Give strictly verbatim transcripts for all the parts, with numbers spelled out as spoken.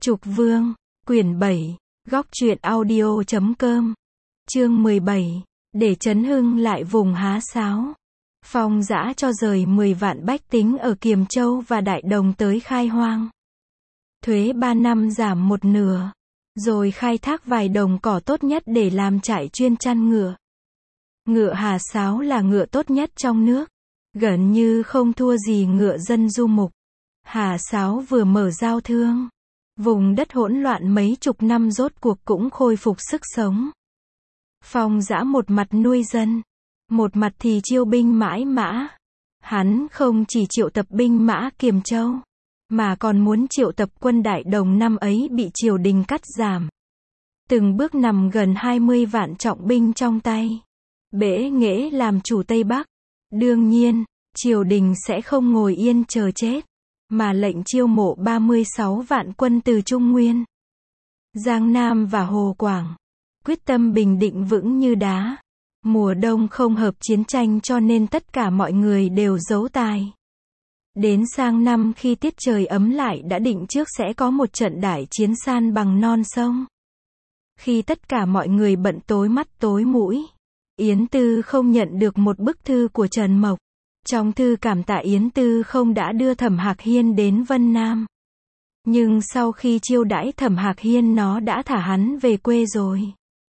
Trục Vương, quyển bảy, góc truyện audio chấm com, chương mười bảy, để chấn hưng lại vùng Há Sáo. Phong Dã cho rời mười vạn bách tính ở Kiềm Châu và Đại Đồng tới khai hoang. Thuế ba năm giảm một nửa, rồi khai thác vài đồng cỏ tốt nhất để làm trại chuyên chăn ngựa. Ngựa Hà Sáo là ngựa tốt nhất trong nước, gần như không thua gì ngựa dân du mục. Hà Sáo vừa mở giao thương, vùng đất hỗn loạn mấy chục năm rốt cuộc cũng khôi phục sức sống. Phong Dã một mặt nuôi dân, một mặt thì chiêu binh mãi mã. Hắn không chỉ triệu tập binh mã Kiềm Châu, mà còn muốn triệu tập quân Đại Đồng năm ấy bị triều đình cắt giảm. Từng bước nằm gần hai mươi vạn trọng binh trong tay. Bể Nghễ làm chủ Tây Bắc. Đương nhiên, triều đình sẽ không ngồi yên chờ chết, mà lệnh chiêu mộ ba mươi sáu vạn quân từ Trung Nguyên, Giang Nam và Hồ Quảng. Quyết tâm bình định vững như đá. Mùa đông không hợp chiến tranh cho nên tất cả mọi người đều giấu tài. Đến sang năm khi tiết trời ấm lại đã định trước sẽ có một trận đại chiến san bằng non sông. Khi tất cả mọi người bận tối mắt tối mũi, Yến Tư không nhận được một bức thư của Trần Mộc. Trong thư cảm tạ Yến Tư không đã đưa Thẩm Hạc Hiên đến Vân Nam. Nhưng sau khi chiêu đãi Thẩm Hạc Hiên nó đã thả hắn về quê rồi.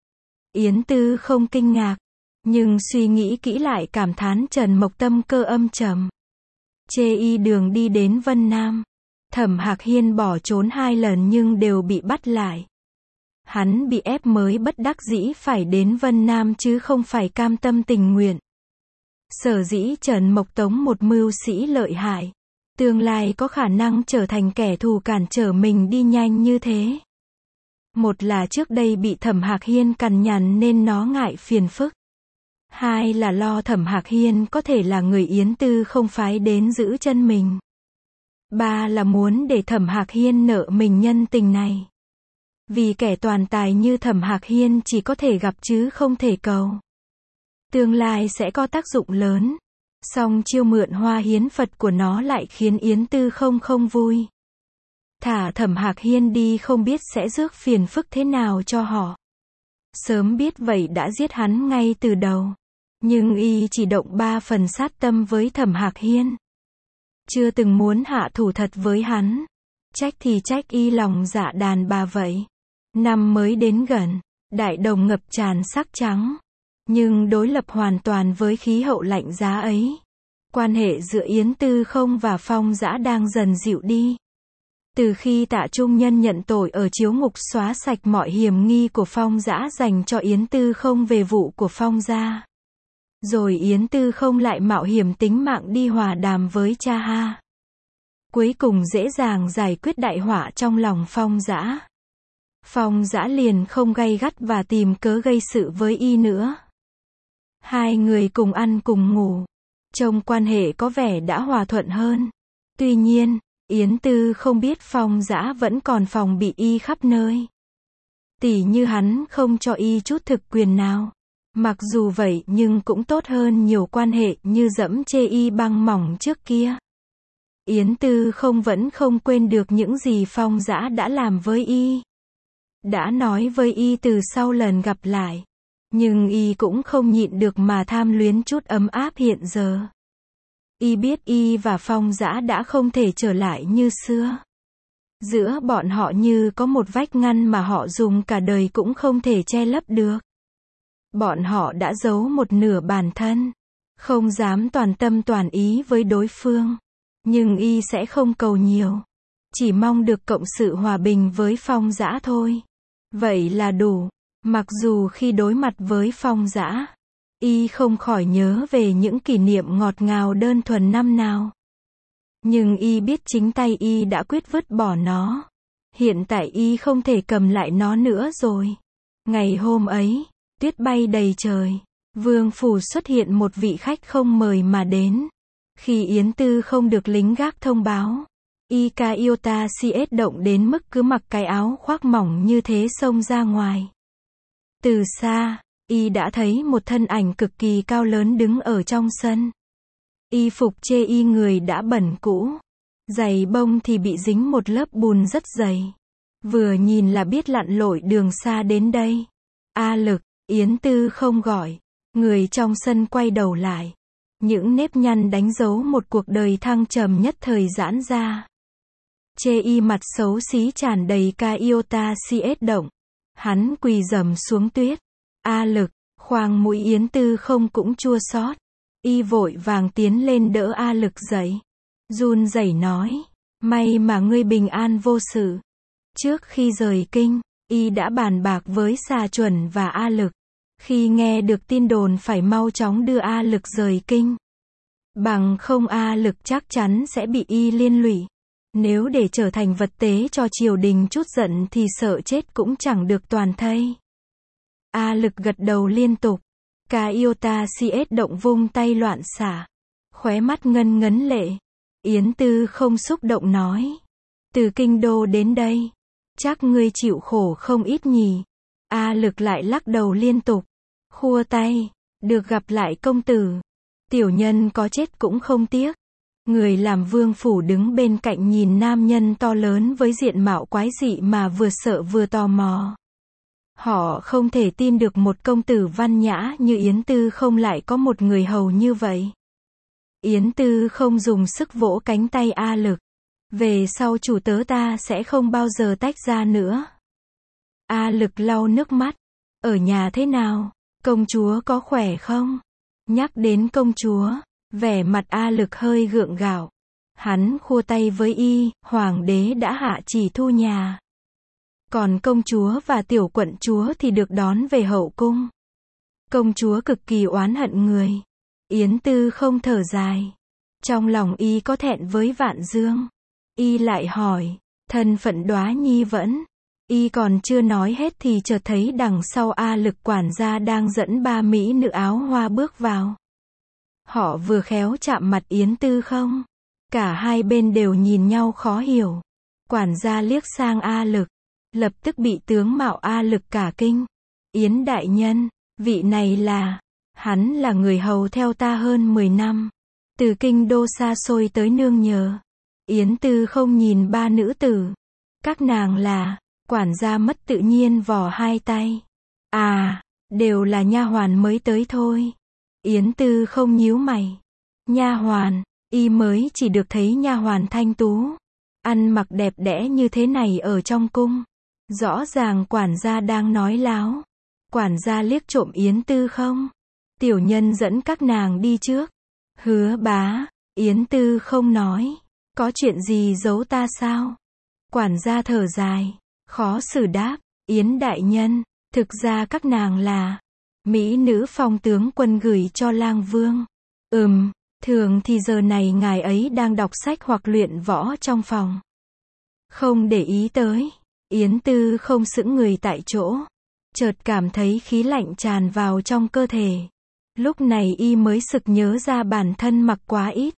Yến Tư không kinh ngạc, nhưng suy nghĩ kỹ lại cảm thán Trần Mộc tâm cơ âm trầm. Chê y đường đi đến Vân Nam. Thẩm Hạc Hiên bỏ trốn hai lần nhưng đều bị bắt lại. Hắn bị ép mới bất đắc dĩ phải đến Vân Nam chứ không phải cam tâm tình nguyện. Sở dĩ Trần Mộc tống một mưu sĩ lợi hại, tương lai có khả năng trở thành kẻ thù cản trở mình đi nhanh như thế. Một là trước đây bị Thẩm Hạc Hiên cằn nhằn nên nó ngại phiền phức. Hai là lo Thẩm Hạc Hiên có thể là người Yến Tư không phái đến giữ chân mình. Ba là muốn để Thẩm Hạc Hiên nợ mình nhân tình này. Vì kẻ toàn tài như Thẩm Hạc Hiên chỉ có thể gặp chứ không thể cầu. Tương lai sẽ có tác dụng lớn. Song chiêu mượn hoa hiến Phật của nó lại khiến Yến Tư không không vui. Thả Thẩm Hạc Hiên đi không biết sẽ rước phiền phức thế nào cho họ. Sớm biết vậy đã giết hắn ngay từ đầu. Nhưng y chỉ động ba phần sát tâm với Thẩm Hạc Hiên. Chưa từng muốn hạ thủ thật với hắn. Trách thì trách y lòng dạ đàn bà vậy. Năm mới đến gần, Đại Đồng ngập tràn sắc trắng. Nhưng đối lập hoàn toàn với khí hậu lạnh giá ấy. Quan hệ giữa Yến Tư không và Phong Dã đang dần dịu đi. Từ khi Tạ Trung Nhân nhận tội ở chiếu ngục xóa sạch mọi hiểm nghi của Phong Dã dành cho Yến Tư không về vụ của Phong gia. Rồi Yến Tư không lại mạo hiểm tính mạng đi hòa đàm với cha ha. Cuối cùng dễ dàng giải quyết đại họa trong lòng Phong Dã. Phong Dã liền không gay gắt và tìm cớ gây sự với y nữa. Hai người cùng ăn cùng ngủ. Trông quan hệ có vẻ đã hòa thuận hơn. Tuy nhiên, Yến Tư không biết Phong Dã vẫn còn phòng bị y khắp nơi. Tỉ như hắn không cho y chút thực quyền nào. Mặc dù vậy nhưng cũng tốt hơn nhiều quan hệ như dẫm chê y băng mỏng trước kia. Yến Tư không vẫn không quên được những gì Phong Dã đã làm với y. Đã nói với y từ sau lần gặp lại. Nhưng y cũng không nhịn được mà tham luyến chút ấm áp hiện giờ. Y biết y và Phong Dã đã không thể trở lại như xưa. Giữa bọn họ như có một vách ngăn mà họ dùng cả đời cũng không thể che lấp được. Bọn họ đã giấu một nửa bản thân. Không dám toàn tâm toàn ý với đối phương. Nhưng y sẽ không cầu nhiều. Chỉ mong được cộng sự hòa bình với Phong Dã thôi. Vậy là đủ. Mặc dù khi đối mặt với Phong Dã, y không khỏi nhớ về những kỷ niệm ngọt ngào đơn thuần năm nào. Nhưng y biết chính tay y đã quyết vứt bỏ nó. Hiện tại y không thể cầm lại nó nữa rồi. Ngày hôm ấy, tuyết bay đầy trời. Vương phủ xuất hiện một vị khách không mời mà đến. Khi Yến Tư không được lính gác thông báo, Ika Iota siết động đến mức cứ mặc cái áo khoác mỏng như thế xông ra ngoài. Từ xa, y đã thấy một thân ảnh cực kỳ cao lớn đứng ở trong sân. Y phục chê y người đã bẩn cũ. Giày bông thì bị dính một lớp bùn rất dày. Vừa nhìn là biết lặn lội đường xa đến đây. A Lực, Yến Tư không gọi. Người trong sân quay đầu lại. Những nếp nhăn đánh dấu một cuộc đời thăng trầm nhất thời giãn ra. Chê y mặt xấu xí tràn đầy ca iota cs động. Hắn quỳ rầm xuống tuyết. A Lực, khoang mũi Yến Tư không cũng chua xót. Y vội vàng tiến lên đỡ A Lực dậy. Run rẩy nói, may mà ngươi bình an vô sự. Trước khi rời kinh, y đã bàn bạc với Xà Chuẩn và A Lực. Khi nghe được tin đồn phải mau chóng đưa A Lực rời kinh. Bằng không A Lực chắc chắn sẽ bị y liên lụy. Nếu để trở thành vật tế cho triều đình chút giận thì sợ chết cũng chẳng được toàn thây. A Lực gật đầu liên tục. Ca iota cs động vung tay loạn xả. Khóe mắt ngân ngấn lệ. Yến Tư không xúc động nói. Từ kinh đô đến đây. Chắc ngươi chịu khổ không ít nhỉ. A Lực lại lắc đầu liên tục. Khua tay. Được gặp lại công tử. Tiểu nhân có chết cũng không tiếc. Người làm vương phủ đứng bên cạnh nhìn nam nhân to lớn với diện mạo quái dị mà vừa sợ vừa tò mò. Họ không thể tin được một công tử văn nhã như Yến Tư không lại có một người hầu như vậy. Yến Tư không dùng sức vỗ cánh tay A Lực. Về sau chủ tớ ta sẽ không bao giờ tách ra nữa. A Lực lau nước mắt. Ở nhà thế nào? Công chúa có khỏe không? Nhắc đến công chúa, vẻ mặt A Lực hơi gượng gạo. Hắn khua tay với y, hoàng đế đã hạ chỉ thu nhà. Còn công chúa và tiểu quận chúa thì được đón về hậu cung. Công chúa cực kỳ oán hận người. Yến Tư không thở dài. Trong lòng y có thẹn với Vạn Dương. Y lại hỏi, thân phận Đóa Nhi vẫn. Y còn chưa nói hết thì chợt thấy đằng sau A Lực quản gia đang dẫn ba mỹ nữ áo hoa bước vào. Họ vừa khéo chạm mặt Yến Tư không. Cả hai bên đều nhìn nhau khó hiểu. Quản gia liếc sang A Lực. Lập tức bị tướng mạo A Lực cả kinh. Yến đại nhân, vị này là... Hắn là người hầu theo ta hơn mười năm. Từ kinh đô xa xôi tới nương nhờ. Yến Tư không nhìn ba nữ tử. Các nàng là... Quản gia mất tự nhiên vò hai tay. À, đều là nha hoàn mới tới thôi. Yến Tư không nhíu mày. Nha hoàn, y mới chỉ được thấy nha hoàn thanh tú. Ăn mặc đẹp đẽ như thế này ở trong cung. Rõ ràng quản gia đang nói láo. Quản gia liếc trộm Yến Tư không. Tiểu nhân dẫn các nàng đi trước. Hứa bá, Yến Tư không nói. Có chuyện gì giấu ta sao? Quản gia thở dài. Khó xử đáp, Yến đại nhân, thực ra các nàng là mỹ nữ phong tướng quân gửi cho lang vương. Ừm, thường thì giờ này ngài ấy đang đọc sách hoặc luyện võ trong phòng. Không để ý tới, Yến Tư không sững người tại chỗ. Chợt cảm thấy khí lạnh tràn vào trong cơ thể. Lúc này y mới sực nhớ ra bản thân mặc quá ít.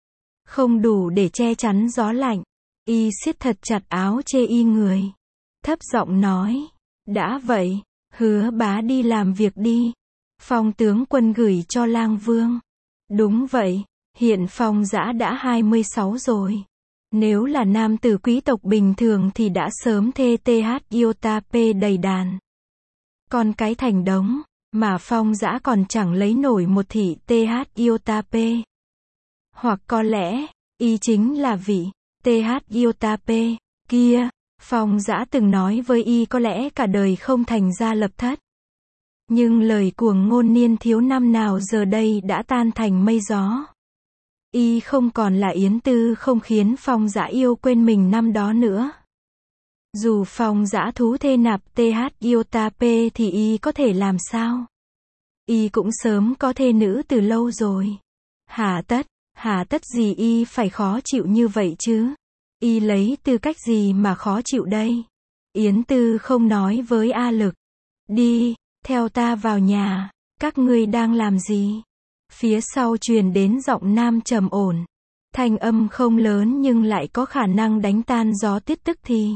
Không đủ để che chắn gió lạnh. Y siết thật chặt áo chê y người. Thấp giọng nói, đã vậy, hứa bá đi làm việc đi. Phong tướng quân gửi cho lang vương. Đúng vậy, hiện Phong Dã đã hai mươi sáu rồi. Nếu là nam tử quý tộc bình thường thì đã sớm thê th iota p đầy đàn. Còn cái thành đống, mà Phong Dã còn chẳng lấy nổi một thị th iota p. Hoặc có lẽ, y chính là vị th iota p kia. Phong Dã từng nói với y có lẽ cả đời không thành gia lập thất. Nhưng lời cuồng ngôn niên thiếu năm nào giờ đây đã tan thành mây gió. Y không còn là Yến Tư không khiến Phong Dã yêu quên mình năm đó nữa. Dù Phong Dã thú thê nạp th iota p thì y có thể làm sao? Y cũng sớm có thê nữ từ lâu rồi. Hà tất, hà tất gì y phải khó chịu như vậy chứ? Y lấy tư cách gì mà khó chịu đây? Yến Tư không nói với A Lực. Đi, theo ta vào nhà, các ngươi đang làm gì? Phía sau truyền đến giọng nam trầm ổn. Thanh âm không lớn nhưng lại có khả năng đánh tan gió tiết tức thì.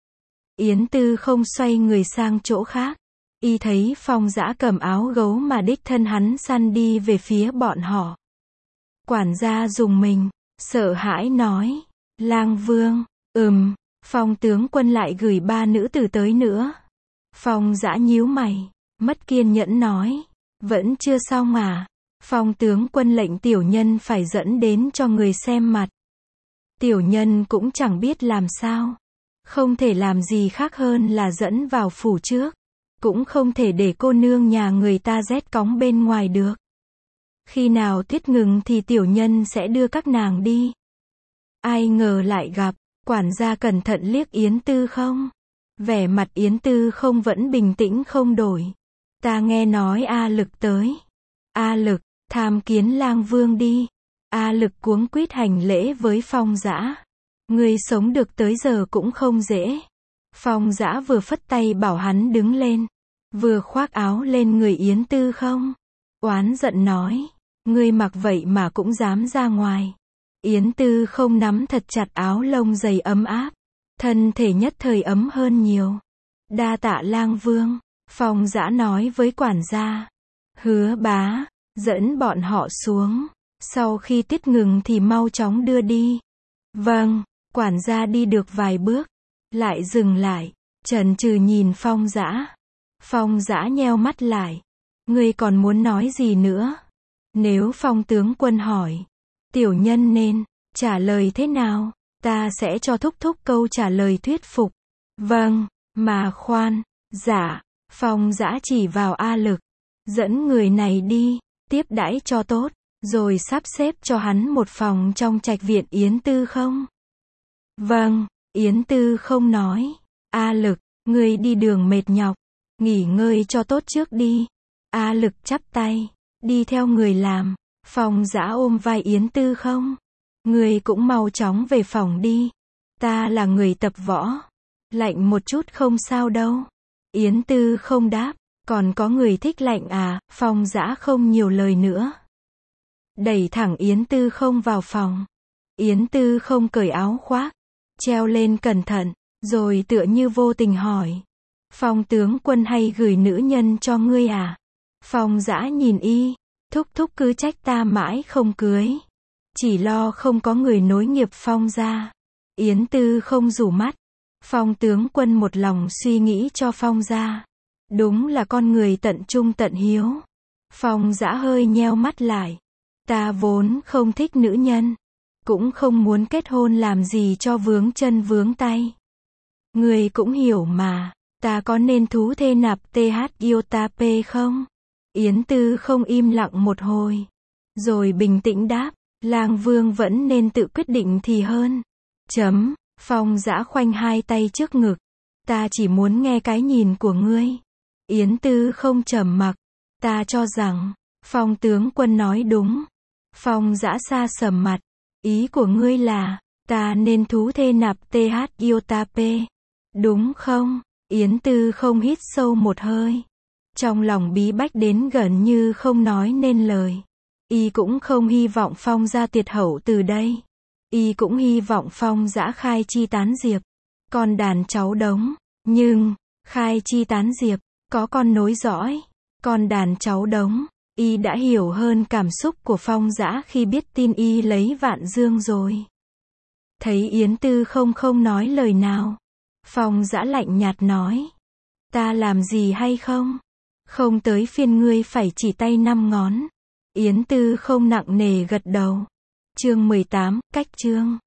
Yến Tư không xoay người sang chỗ khác. Y thấy Phong Dã cầm áo gấu mà đích thân hắn săn đi về phía bọn họ. Quản gia dùng mình, sợ hãi nói. Lang vương, ừm, Phong tướng quân lại gửi ba nữ tử tới nữa. Phong Dã nhíu mày, mất kiên nhẫn nói, vẫn chưa xong à? Phong tướng quân lệnh tiểu nhân phải dẫn đến cho người xem mặt. Tiểu nhân cũng chẳng biết làm sao. Không thể làm gì khác hơn là dẫn vào phủ trước. Cũng không thể để cô nương nhà người ta rét cóng bên ngoài được. Khi nào tuyết ngừng thì tiểu nhân sẽ đưa các nàng đi. Ai ngờ lại gặp, quản gia cẩn thận liếc Yến Tư Không. Vẻ mặt Yến Tư Không vẫn bình tĩnh không đổi. Ta nghe nói A Lực tới. A Lực, tham kiến lang vương đi. A Lực cuống quýt hành lễ với Phong Dã. Người sống được tới giờ cũng không dễ. Phong Dã vừa phất tay bảo hắn đứng lên. Vừa khoác áo lên người Yến Tư Không. Oán giận nói. Ngươi mặc vậy mà cũng dám ra ngoài. Yến Tư Không nắm thật chặt áo lông dày ấm áp. Thân thể nhất thời ấm hơn nhiều. Đa tạ lang vương. Phong Dã nói với quản gia. Hứa bá, dẫn bọn họ xuống. Sau khi tiết ngừng thì mau chóng đưa đi. Vâng, quản gia đi được vài bước. Lại dừng lại, chần chừ nhìn Phong Dã. Phong Dã nheo mắt lại. Ngươi còn muốn nói gì nữa? Nếu Phong tướng quân hỏi, tiểu nhân nên trả lời thế nào? Ta sẽ cho thúc thúc câu trả lời thuyết phục. Vâng, mà khoan, dạ. Phong Dã chỉ vào A Lực. Dẫn người này đi, tiếp đãi cho tốt, rồi sắp xếp cho hắn một phòng trong trạch viện Yến Tư Không. Vâng, Yến Tư Không nói. A Lực, ngươi đi đường mệt nhọc, nghỉ ngơi cho tốt trước đi. A Lực chắp tay, đi theo người làm. Phong Dã ôm vai Yến Tư Không. Ngươi cũng mau chóng về phòng đi. Ta là người tập võ. Lạnh một chút không sao đâu. Yến Tư Không đáp. Còn có người thích lạnh à? Phong Dã không nhiều lời nữa. Đẩy thẳng Yến Tư Không vào phòng. Yến Tư Không cởi áo khoác, treo lên cẩn thận, rồi tựa như vô tình hỏi. Phong tướng quân hay gửi nữ nhân cho ngươi à? Phong Dã nhìn y. Thúc thúc cứ trách ta mãi không cưới. Chỉ lo không có người nối nghiệp Phong gia. Yến Tư Không rủ mắt. Phong tướng quân một lòng suy nghĩ cho Phong gia. Đúng là con người tận trung tận hiếu. Phong Dã hơi nheo mắt lại. Ta vốn không thích nữ nhân. Cũng không muốn kết hôn làm gì cho vướng chân vướng tay. Người cũng hiểu mà. Ta có nên thú thê nạp th yêu ta p không? Yến Tư Không im lặng một hồi. Rồi bình tĩnh đáp. Lang vương vẫn nên tự quyết định thì hơn. Chấm. Phong Dã khoanh hai tay trước ngực. Ta chỉ muốn nghe cái nhìn của ngươi. Yến Tư Không trầm mặc. Ta cho rằng, Phong tướng quân nói đúng. Phong Dã xa sầm mặt. Ý của ngươi là, ta nên thú thê nạp th yêu ta p. Đúng không? Yến Tư Không hít sâu một hơi. Trong lòng bí bách đến gần như không nói nên lời. Y cũng không hy vọng Phong gia tiệt hậu từ đây. Y cũng hy vọng Phong Dã khai chi tán diệp. Con đàn cháu đống. Nhưng, khai chi tán diệp, có con nối dõi. Con đàn cháu đống. Y đã hiểu hơn cảm xúc của Phong Dã khi biết tin y lấy Vạn Dương rồi. Thấy Yến Tư Không không nói lời nào. Phong Dã lạnh nhạt nói. Ta làm gì hay không? Không tới phiên ngươi phải chỉ tay năm ngón. Yến Tư Không nặng nề gật đầu. Chương mười tám, cách chương.